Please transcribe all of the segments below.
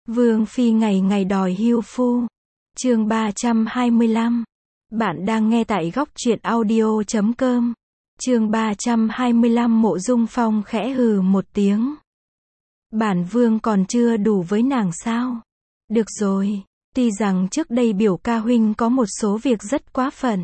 Vương phi ngày ngày đòi hưu phu. Chương 325. Bạn đang nghe tại góc truyện audio.com. Chương 325. Mộ Dung Phong khẽ hừ một tiếng. Bản vương còn chưa đủ với nàng sao? Được rồi, tuy rằng trước đây biểu ca huynh có một số việc rất quá phận.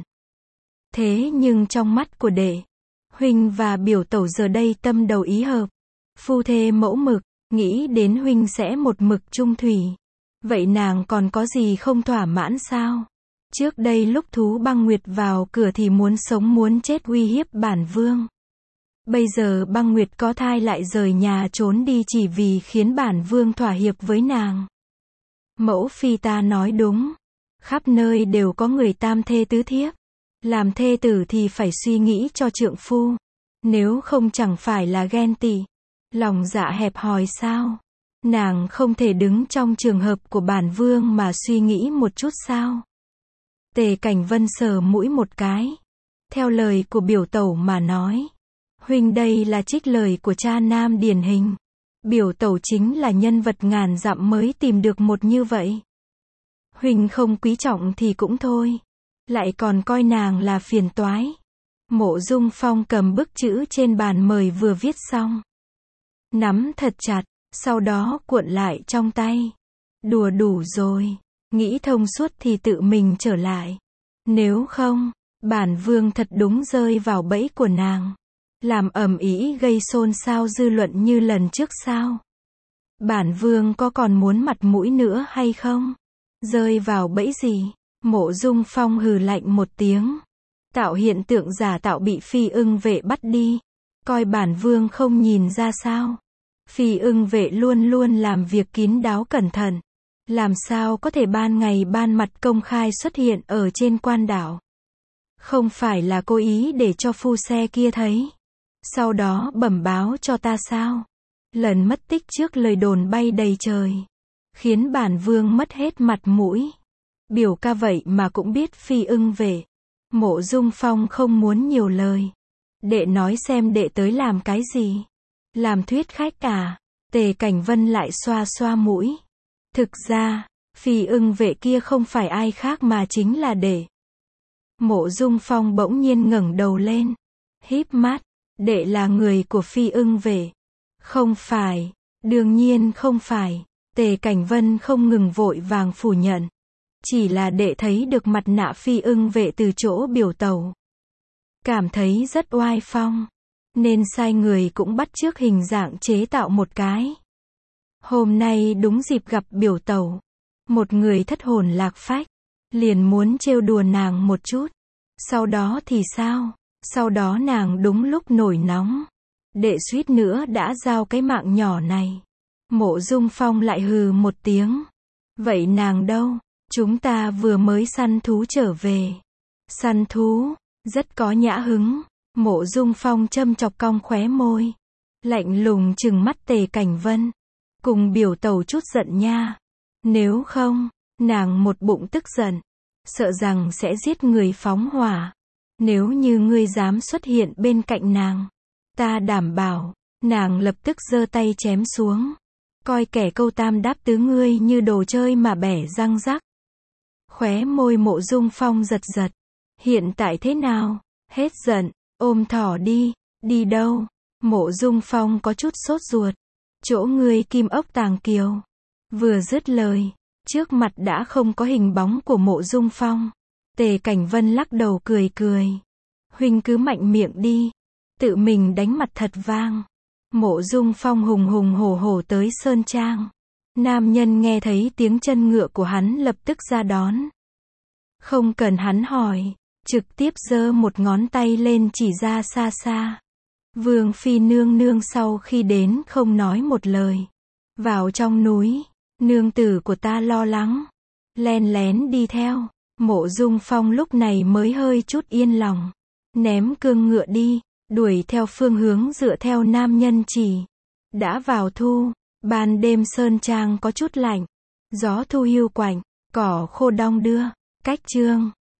Thế nhưng trong mắt của đệ, huynh và biểu tẩu giờ đây tâm đầu ý hợp. Phu thê mẫu mực, nghĩ đến huynh sẽ một mực chung thủy. Vậy nàng còn có gì không thỏa mãn sao? Trước đây lúc thú băng nguyệt vào cửa thì muốn sống muốn chết uy hiếp bản vương. Bây giờ băng nguyệt có thai lại rời nhà trốn đi chỉ vì khiến bản vương thỏa hiệp với nàng. Mẫu phi ta nói đúng. Khắp nơi đều có người tam thê tứ thiếp. Làm thê tử thì phải suy nghĩ cho trượng phu. Nếu không chẳng phải là ghen tị, lòng dạ hẹp hòi sao? Nàng không thể đứng trong trường hợp của bản vương mà suy nghĩ một chút sao? Tề Cảnh Vân sờ mũi một cái. Theo lời của biểu tẩu mà nói, huynh đây là trích lời của cha nam điển hình. Biểu tẩu chính là nhân vật ngàn dặm mới tìm được một như vậy. Huynh không quý trọng thì cũng thôi, lại còn coi nàng là phiền toái. Mộ Dung Phong cầm bức chữ trên bàn mời vừa viết xong, nắm thật chặt, sau đó cuộn lại trong tay. Đùa đủ rồi, nghĩ thông suốt thì tự mình trở lại. Nếu không, bản vương thật đúng rơi vào bẫy của nàng. Làm ầm ĩ gây xôn xao dư luận như lần trước sao? Bản vương có còn muốn mặt mũi nữa hay không? Rơi vào bẫy gì? Mộ Dung Phong hừ lạnh một tiếng. Tạo hiện tượng giả tạo bị Phi Ưng Vệ bắt đi. Coi bản vương không nhìn ra sao? Phi Ưng Vệ luôn luôn làm việc kín đáo cẩn thận. Làm sao có thể ban ngày ban mặt công khai xuất hiện ở trên quan đảo? Không phải là cố ý để cho phu xe kia thấy, sau đó bẩm báo cho ta sao? Lần mất tích trước lời đồn bay đầy trời, khiến bản vương mất hết mặt mũi. Biểu ca vậy mà cũng biết Phi Ưng Vệ. Mộ Dung Phong không muốn nhiều lời. Đệ nói xem đệ tới làm cái gì? Làm thuyết khách à? Tề Cảnh Vân lại xoa xoa mũi. Thực ra, Phi Ưng Vệ kia không phải ai khác mà chính là đệ. Mộ Dung Phong bỗng nhiên ngẩng đầu lên, híp mắt. Đệ là người của Phi Ưng Vệ? Không phải, đương nhiên không phải. Tề Cảnh Vân không ngừng vội vàng phủ nhận. Chỉ là đệ thấy được mặt nạ Phi Ưng Vệ từ chỗ biểu tẩu, cảm thấy rất oai phong, nên sai người cũng bắt chước hình dạng chế tạo một cái. Hôm nay đúng dịp gặp biểu tẩu, một người thất hồn lạc phách, liền muốn trêu đùa nàng một chút. Sau đó thì sao? Sau đó nàng đúng lúc nổi nóng, đệ suýt nữa đã giao cái mạng nhỏ này. Mộ Dung Phong lại hừ một tiếng. Vậy nàng đâu? Chúng ta vừa mới săn thú trở về. Săn thú? Rất có nhã hứng. Mộ Dung Phong châm chọc cong khóe môi, lạnh lùng trừng mắt Tề Cảnh Vân. Cùng biểu tẩu chút giận nha. Nếu không, nàng một bụng tức giận, sợ rằng sẽ giết người phóng hỏa. Nếu như ngươi dám xuất hiện bên cạnh nàng, ta đảm bảo, nàng lập tức giơ tay chém xuống. Coi kẻ câu tam đáp tứ ngươi như đồ chơi mà bẻ răng rắc. Khóe môi Mộ Dung Phong giật giật. Hiện tại thế nào? Hết giận, ôm thỏ đi. Đi đâu? Mộ Dung Phong có chút sốt ruột. Chỗ ngươi Kim Ốc Tàng Kiều. Vừa dứt lời, trước mặt đã không có hình bóng của Mộ Dung Phong. Tề Cảnh Vân lắc đầu cười cười. Huynh cứ mạnh miệng đi, tự mình đánh mặt thật vang. Mộ Dung Phong hùng hùng hổ hổ tới sơn trang. Nam nhân nghe thấy tiếng chân ngựa của hắn lập tức ra đón. Không cần hắn hỏi, trực tiếp giơ một ngón tay lên chỉ ra xa xa. Vương phi nương nương sau khi đến không nói một lời. Vào trong núi, nương tử của ta lo lắng, len lén đi theo. Mộ Dung Phong lúc này mới hơi chút yên lòng, ném cương ngựa đi, đuổi theo phương hướng dựa theo nam nhân chỉ. Đã vào thu, ban đêm sơn trang có chút lạnh, gió thu hiu quạnh, cỏ khô đong đưa. Cách chương